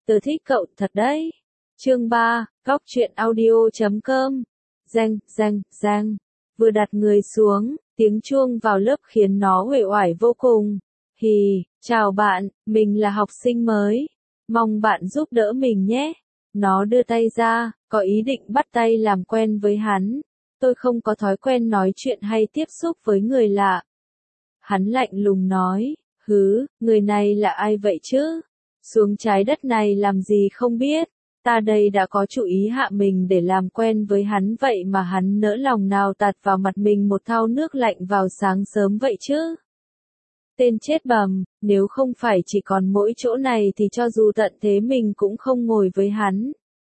Tớ thích cậu thật đấy. Chương 3, Góc truyện audio.com. Giang. Vừa đặt người xuống, tiếng chuông vào lớp khiến nó uể oải vô cùng. Chào bạn, mình là học sinh mới. Mong bạn giúp đỡ mình nhé. Nó đưa tay ra, có ý định bắt tay làm quen với hắn. Tôi không có thói quen nói chuyện hay tiếp xúc với người lạ. Hắn lạnh lùng nói, người này là ai vậy chứ? Xuống trái đất này làm gì không biết. Ta đây đã có chủ ý hạ mình để làm quen với hắn vậy mà hắn nỡ lòng nào tạt vào mặt mình một thau nước lạnh vào sáng sớm vậy chứ. Tên chết bầm, nếu không phải chỉ còn mỗi chỗ này thì cho dù tận thế mình cũng không ngồi với hắn.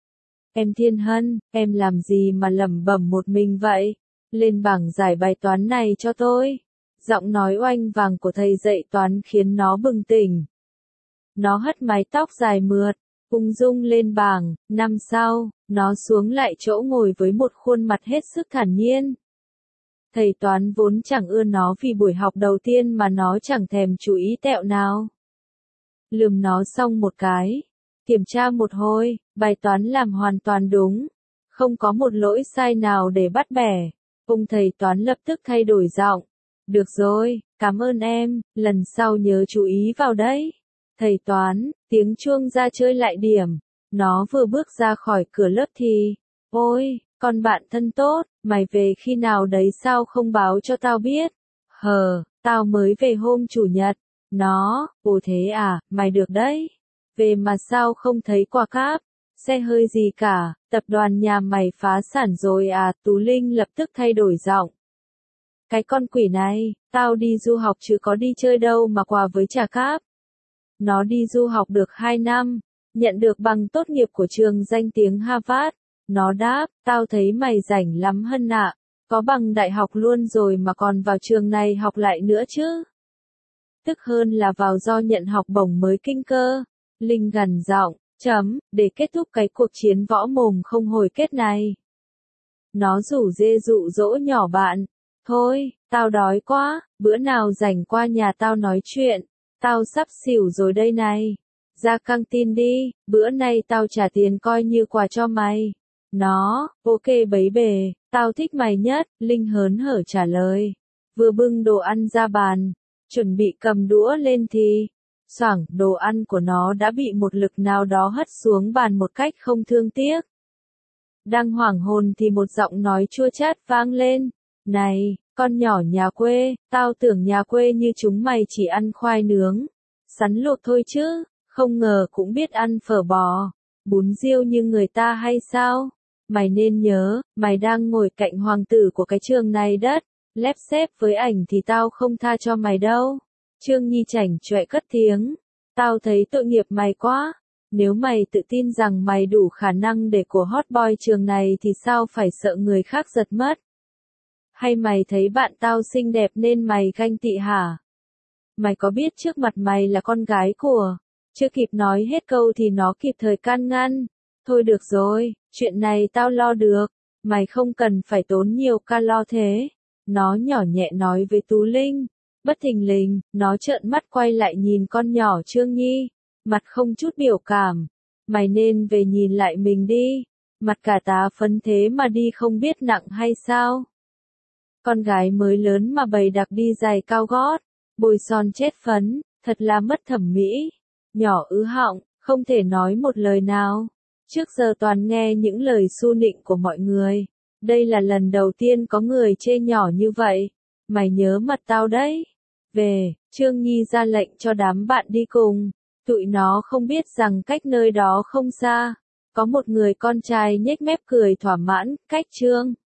Em Thiên Hân, em làm gì mà lẩm bẩm một mình vậy? Lên bảng giải bài toán này cho tôi. Giọng nói oanh vàng của thầy dạy toán khiến nó bừng tỉnh. Nó hất mái tóc dài mượt, ung dung lên bảng. Năm sau, nó xuống lại chỗ ngồi với một khuôn mặt hết sức thản nhiên. Thầy toán vốn chẳng ưa nó vì buổi học đầu tiên mà nó chẳng thèm chú ý tẹo nào. Lườm nó xong một cái. Kiểm tra một hồi, bài toán làm hoàn toàn đúng. Không có một lỗi sai nào để bắt bẻ. Ông thầy toán lập tức thay đổi giọng. Được rồi, cảm ơn em, lần sau nhớ chú ý vào đấy. Thầy toán, tiếng chuông ra chơi lại điểm. Nó vừa bước ra khỏi cửa lớp thì, ôi, con bạn thân tốt, mày về khi nào đấy sao không báo cho tao biết? Tao mới về hôm chủ nhật. Nó, ồ thế à, mày được đấy. Về mà sao không thấy quà cáp, xe hơi gì cả, tập đoàn nhà mày phá sản rồi à? Tú Linh lập tức thay đổi giọng. Cái con quỷ này, tao đi du học chứ có đi chơi đâu mà quà với trả cáp. Nó đi du học được 2 năm, nhận được bằng tốt nghiệp của trường danh tiếng Harvard. Nó đáp, tao thấy mày rảnh lắm Hân ạ, có bằng đại học luôn rồi mà còn vào trường này học lại nữa chứ. Tức hơn là vào do nhận học bổng mới kinh cơ. Linh gằn giọng, để kết thúc cái cuộc chiến võ mồm không hồi kết này. Nó rủ dê dụ dỗ nhỏ bạn. Thôi, tao đói quá, bữa nào rảnh qua nhà tao nói chuyện. Tao sắp xỉu rồi đây này. Ra căng tin đi, bữa nay tao trả tiền coi như quà cho mày. Nó, ok bấy bề, tao thích mày nhất, Linh hớn hở trả lời. Vừa bưng đồ ăn ra bàn, chuẩn bị cầm đũa lên thì, xoảng, đồ ăn của nó đã bị một lực nào đó hất xuống bàn một cách không thương tiếc. Đang hoảng hồn thì một giọng nói chua chát vang lên. Này, con nhỏ nhà quê, tao tưởng nhà quê như chúng mày chỉ ăn khoai nướng, sắn luộc thôi chứ, không ngờ cũng biết ăn phở bò, bún riêu như người ta hay sao? Mày nên nhớ, mày đang ngồi cạnh hoàng tử của cái trường này đất, lép xép với ảnh thì tao không tha cho mày đâu. Trương Nhi chảnh chọe cất tiếng, tao thấy tội nghiệp mày quá. Nếu mày tự tin rằng mày đủ khả năng để của hot boy trường này thì sao phải sợ người khác giật mất? Hay mày thấy bạn tao xinh đẹp nên mày ganh tị hả? Mày có biết trước mặt mày là con gái của... Chưa kịp nói hết câu thì nó kịp thời can ngăn. Thôi được rồi, chuyện này tao lo được. Mày không cần phải tốn nhiều calo thế. Nó nhỏ nhẹ nói với Tú Linh. Bất thình lình, nó trợn mắt quay lại nhìn con nhỏ Trương Nhi. Mặt không chút biểu cảm. Mày nên về nhìn lại mình đi. Mặt cả tá phấn thế mà đi không biết nặng hay sao? Con gái mới lớn mà bày đặc đi giày cao gót, bôi son chết phấn, thật là mất thẩm mỹ. Nhỏ ứ họng, không thể nói một lời nào. Trước giờ toàn nghe những lời su nịnh của mọi người. Đây là lần đầu tiên có người chê nhỏ như vậy. Mày nhớ mặt tao đấy. Về, Trương Nhi ra lệnh cho đám bạn đi cùng. Tụi nó không biết rằng cách nơi đó không xa. Có một người con trai nhếch mép cười thỏa mãn, cách Trương